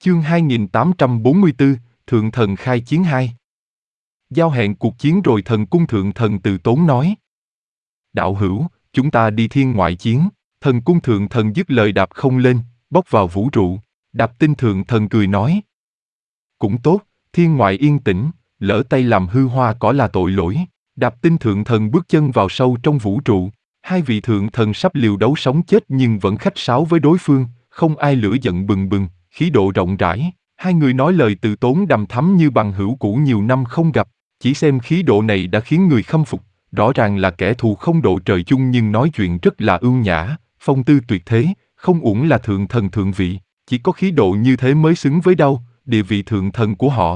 Chương 2844, Thượng Thần khai chiến 2. Giao hẹn cuộc chiến rồi Thần Cung Thượng Thần từ tốn nói. Đạo hữu, chúng ta đi thiên ngoại chiến. Thần Cung Thượng Thần dứt lời đạp không lên, bốc vào vũ trụ. Đạp Tinh Thượng Thần cười nói. Cũng tốt, thiên ngoại yên tĩnh, lỡ tay làm hư hoa cỏ là tội lỗi. Đạp Tinh Thượng Thần bước chân vào sâu trong vũ trụ. Hai vị Thượng Thần sắp liều đấu sống chết nhưng vẫn khách sáo với đối phương, không ai lửa giận bừng bừng, khí độ rộng rãi. Hai người nói lời từ tốn đằm thắm như bằng hữu cũ nhiều năm không gặp. Chỉ xem khí độ này đã khiến người khâm phục. Rõ ràng là kẻ thù không độ trời chung nhưng nói chuyện rất là ưu nhã, phong tư tuyệt thế, không uổng là Thượng Thần thượng vị. Chỉ có khí độ như thế mới xứng với địa vị Thượng Thần của họ.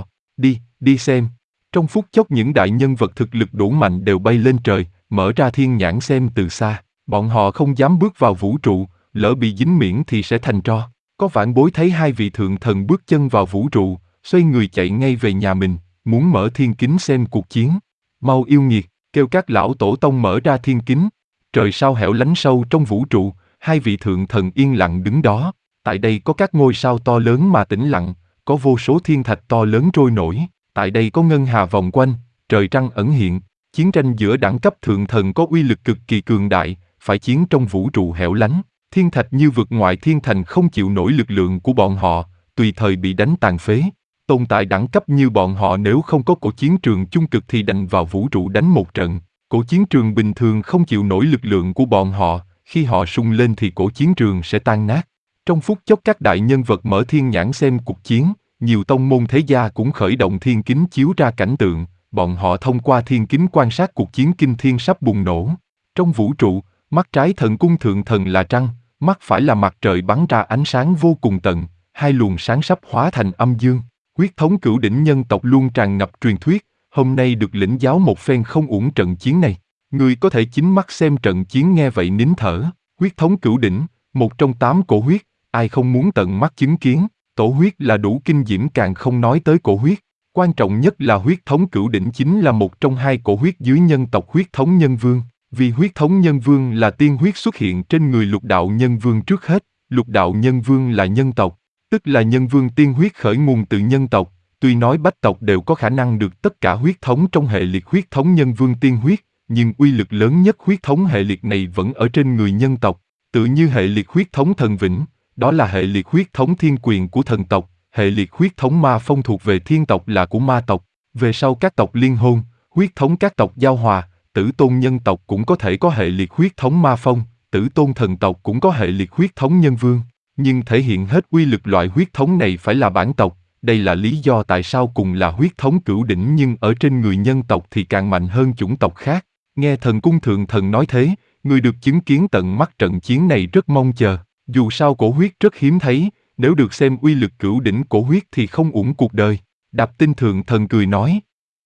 Đi xem. Trong phút chốc những đại nhân vật thực lực đủ mạnh đều bay lên trời, mở ra thiên nhãn xem từ xa. Bọn họ không dám bước vào vũ trụ, lỡ bị dính miệng thì sẽ thành tro. Có vạn bối thấy hai vị Thượng Thần bước chân vào vũ trụ, xoay người chạy ngay về nhà mình, muốn mở thiên kính xem cuộc chiến. Mau yêu nghiệt, kêu các lão tổ tông mở ra thiên kính. Trời sao hẻo lánh sâu trong vũ trụ, hai vị Thượng Thần yên lặng đứng đó. Tại đây có các ngôi sao to lớn mà tĩnh lặng, có vô số thiên thạch to lớn trôi nổi. Tại đây có ngân hà vòng quanh, trời trăng ẩn hiện. Chiến tranh giữa đẳng cấp Thượng Thần có uy lực cực kỳ cường đại, phải chiến trong vũ trụ hẻo lánh. Thiên thạch như vượt ngoại thiên thành không chịu nổi lực lượng của bọn họ, tùy thời bị đánh tàn phế. Tồn tại đẳng cấp như bọn họ nếu không có cổ chiến trường chung cực thì đành vào vũ trụ đánh một trận. Cổ chiến trường bình thường không chịu nổi lực lượng của bọn họ, khi họ sung lên thì cổ chiến trường sẽ tan nát. Trong phút chốc các đại nhân vật mở thiên nhãn xem cuộc chiến, nhiều tông môn thế gia cũng khởi động thiên kính chiếu ra cảnh tượng, bọn họ thông qua thiên kính quan sát cuộc chiến kinh thiên sắp bùng nổ. Trong vũ trụ, mắt trái Thần Cung Thượng Thần là trăng, mắt phải là mặt trời bắn ra ánh sáng vô cùng tận, hai luồng sáng sắp hóa thành âm dương. Huyết thống cửu đỉnh nhân tộc luôn tràn ngập truyền thuyết, hôm nay được lĩnh giáo một phen không uổng trận chiến này. Người có thể chính mắt xem trận chiến nghe vậy nín thở. Huyết thống cửu đỉnh, một trong 8 cổ huyết, ai không muốn tận mắt chứng kiến. Tổ huyết là đủ kinh diễm càng không nói tới cổ huyết. Quan trọng nhất là huyết thống cửu đỉnh chính là một trong 2 cổ huyết dưới nhân tộc huyết thống nhân vương. Vì huyết thống nhân vương là tiên huyết xuất hiện trên người lục đạo nhân vương trước hết. Lục đạo nhân vương là nhân tộc, tức là nhân vương tiên huyết khởi nguồn từ nhân tộc. Tuy nói bách tộc đều có khả năng được tất cả huyết thống trong hệ liệt huyết thống nhân vương tiên huyết, nhưng uy lực lớn nhất huyết thống hệ liệt này vẫn ở trên người nhân tộc. Tự như hệ liệt huyết thống thần vĩnh, đó là hệ liệt huyết thống thiên quyền của thần tộc, hệ liệt huyết thống ma phong thuộc về thiên tộc là của ma tộc. Về sau các tộc liên hôn, huyết thống các tộc giao hòa, tử tôn nhân tộc cũng có thể có hệ liệt huyết thống ma phong, tử tôn thần tộc cũng có hệ liệt huyết thống nhân vương. Nhưng thể hiện hết uy lực loại huyết thống này phải là bản tộc, đây là lý do tại sao cùng là huyết thống cửu đỉnh nhưng ở trên người nhân tộc thì càng mạnh hơn chủng tộc khác. Nghe Thần Cung Thượng Thần nói thế, người được chứng kiến tận mắt trận chiến này rất mong chờ. Dù sao cổ huyết rất hiếm thấy, nếu được xem uy lực cửu đỉnh cổ huyết thì không uổng cuộc đời. Đạp Tinh Thượng Thần cười nói.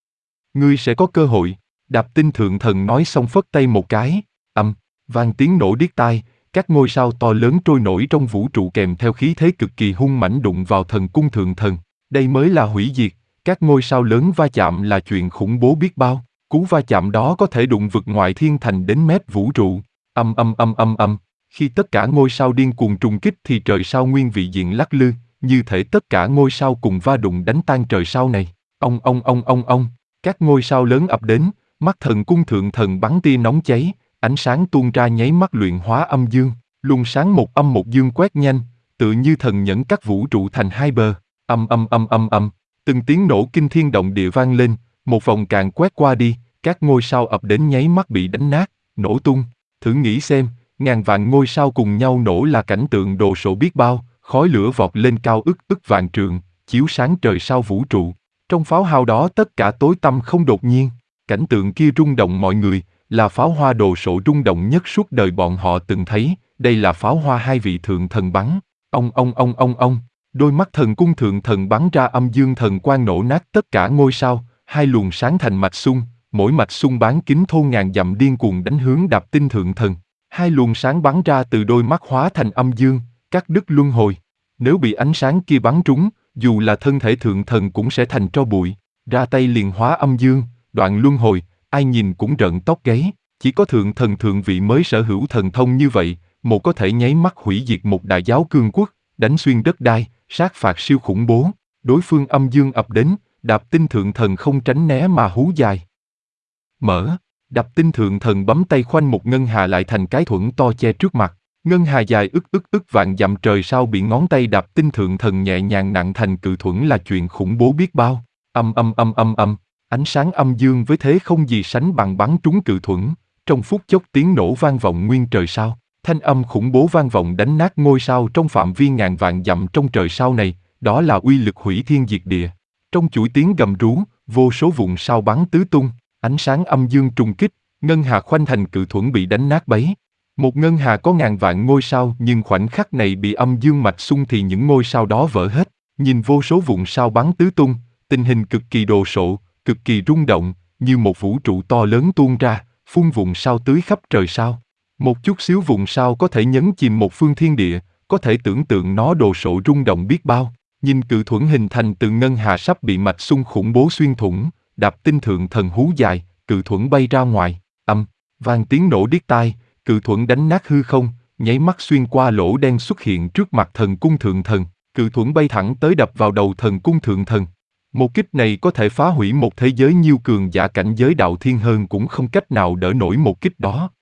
Ngươi sẽ có cơ hội. Đạp Tinh Thượng Thần nói xong phất tay một cái, vang tiếng nổ điếc tai, các ngôi sao to lớn trôi nổi trong vũ trụ kèm theo khí thế cực kỳ hung mãnh đụng vào Thần Cung Thượng Thần. Đây mới là hủy diệt, các ngôi sao lớn va chạm là chuyện khủng bố biết bao, cú va chạm đó có thể đụng vực ngoại thiên thành đến mép vũ trụ. Khi tất cả ngôi sao điên cuồng trùng kích thì trời sao nguyên vị diện lắc lư, như thể tất cả ngôi sao cùng va đụng đánh tan trời sao này. Ông, các ngôi sao lớn ập đến, mắt Thần Cung Thượng Thần bắn tia nóng cháy, ánh sáng tuôn ra nháy mắt luyện hóa âm dương, luồng sáng một âm một dương quét nhanh, tự như thần nhẫn cắt vũ trụ thành hai bờ. Từng tiếng nổ kinh thiên động địa vang lên, một vòng càng quét qua đi, các ngôi sao ập đến nháy mắt bị đánh nát, nổ tung. Thử nghĩ xem, ngàn vạn ngôi sao cùng nhau nổ là cảnh tượng đồ sộ biết bao, khói lửa vọt lên cao ức vạn trượng, chiếu sáng trời sao vũ trụ. Trong pháo hao đó tất cả tối tăm không đột nhiên, cảnh tượng kia rung động mọi người, là pháo hoa đồ sộ rung động nhất suốt đời bọn họ từng thấy. Đây là pháo hoa hai vị Thượng Thần bắn. Đôi mắt Thần Cung Thượng Thần bắn ra âm dương thần quang nổ nát tất cả ngôi sao, hai luồng sáng thành mạch xung, mỗi mạch xung bán kính thô ngàn dặm điên cuồng đánh hướng Đạp Tinh Thượng Thần. Hai luồng sáng bắn ra từ đôi mắt hóa thành âm dương, cắt đứt luân hồi. Nếu bị ánh sáng kia bắn trúng, dù là thân thể Thượng Thần cũng sẽ thành tro bụi. Ra tay liền hóa âm dương, đoạn luân hồi, ai nhìn cũng rợn tóc gáy. Chỉ có Thượng Thần thượng vị mới sở hữu thần thông như vậy, một có thể nháy mắt hủy diệt một đại giáo cương quốc. đánh xuyên đất đai, sát phạt siêu khủng bố. Đối phương âm dương ập đến, Đạp Tinh Thượng Thần không tránh né mà hú dài. Mở, Đạp Tinh Thượng Thần bấm tay khoanh một ngân hà lại thành cái thuẫn to che trước mặt. Ngân hà dài ức vạn dặm trời sao bị ngón tay Đạp Tinh Thượng Thần nhẹ nhàng nặng thành cự thuẫn là chuyện khủng bố biết bao. Ánh sáng âm dương với thế không gì sánh bằng bắn trúng cự thuẫn, trong phút chốc tiếng nổ vang vọng nguyên trời sao. Thanh âm khủng bố vang vọng đánh nát ngôi sao trong phạm vi ngàn vạn dặm trong trời sao này, đó là uy lực hủy thiên diệt địa. Trong chuỗi tiếng gầm rú, vô số vụn sao bắn tứ tung, ánh sáng âm dương trùng kích, ngân hà khoanh thành cự thuẫn bị đánh nát bấy. Một ngân hà có ngàn vạn ngôi sao nhưng khoảnh khắc này bị âm dương mạch xung thì những ngôi sao đó vỡ hết. Nhìn vô số vụn sao bắn tứ tung, tình hình cực kỳ đồ sộ, cực kỳ rung động, như một vũ trụ to lớn tuôn ra, phun vụn sao tưới khắp trời sao. Một chút xíu vụn sao có thể nhấn chìm một phương thiên địa, có thể tưởng tượng nó đồ sộ rung động biết bao. Nhìn cự thuẫn hình thành từ ngân hà sắp bị mạch xung khủng bố xuyên thủng, Đạp Tinh Thượng Thần hú dài, cự thuẫn bay ra ngoài, vang tiếng nổ điếc tai, cự thuẫn đánh nát hư không, nháy mắt xuyên qua lỗ đen xuất hiện trước mặt Thần Cung Thượng Thần, cự thuẫn bay thẳng tới đập vào đầu Thần Cung Thượng Thần. Một kích này có thể phá hủy một thế giới nhiêu cường giả cảnh giới đạo thiên hơn cũng không cách nào đỡ nổi một kích đó.